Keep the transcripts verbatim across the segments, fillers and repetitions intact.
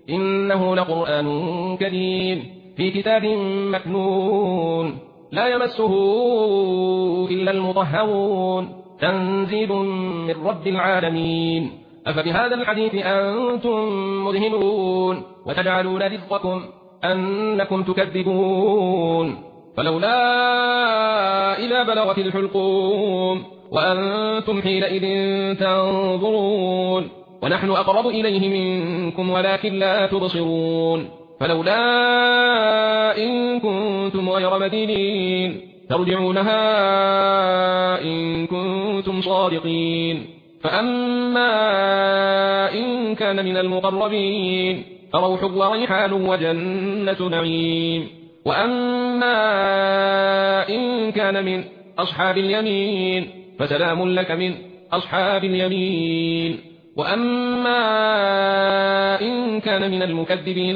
إنه لقرآن كريم في كتاب مكنون لا يمسه إلا المطهرون تنزيل من رب العالمين أفبهذا الحديث أنتم مدهنون وتجعلون رزقكم أنكم تكذبون فلولا إذا بلغت الحلقوم وأنتم حينئذ تنظرون ونحن أقرب إليه منكم ولكن لا تبصرون فلولا إن كنتم غير مدينين ترجعونها إن كنتم صادقين فأما إن كان من المقربين فروح وريحان وجنة نعيم وأما إن كان من أصحاب اليمين فسلام لك من أصحاب اليمين وأما إن كان من المكذبين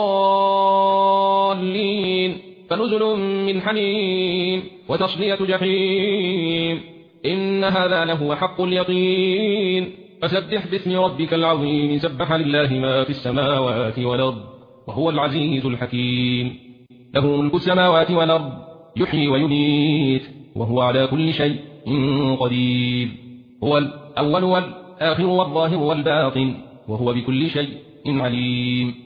الضالين فنزل من حميم وتصلية جحيم إن هذا لهو حق اليقين فسبح باسم ربك العظيم سبح لله ما في السماوات والأرض وهو العزيز الحكيم له ملك السماوات والأرض يحيي ويميت وهو على كل شيء قدير هو الأول والآخر والظاهر والباطن وهو بكل شيء عليم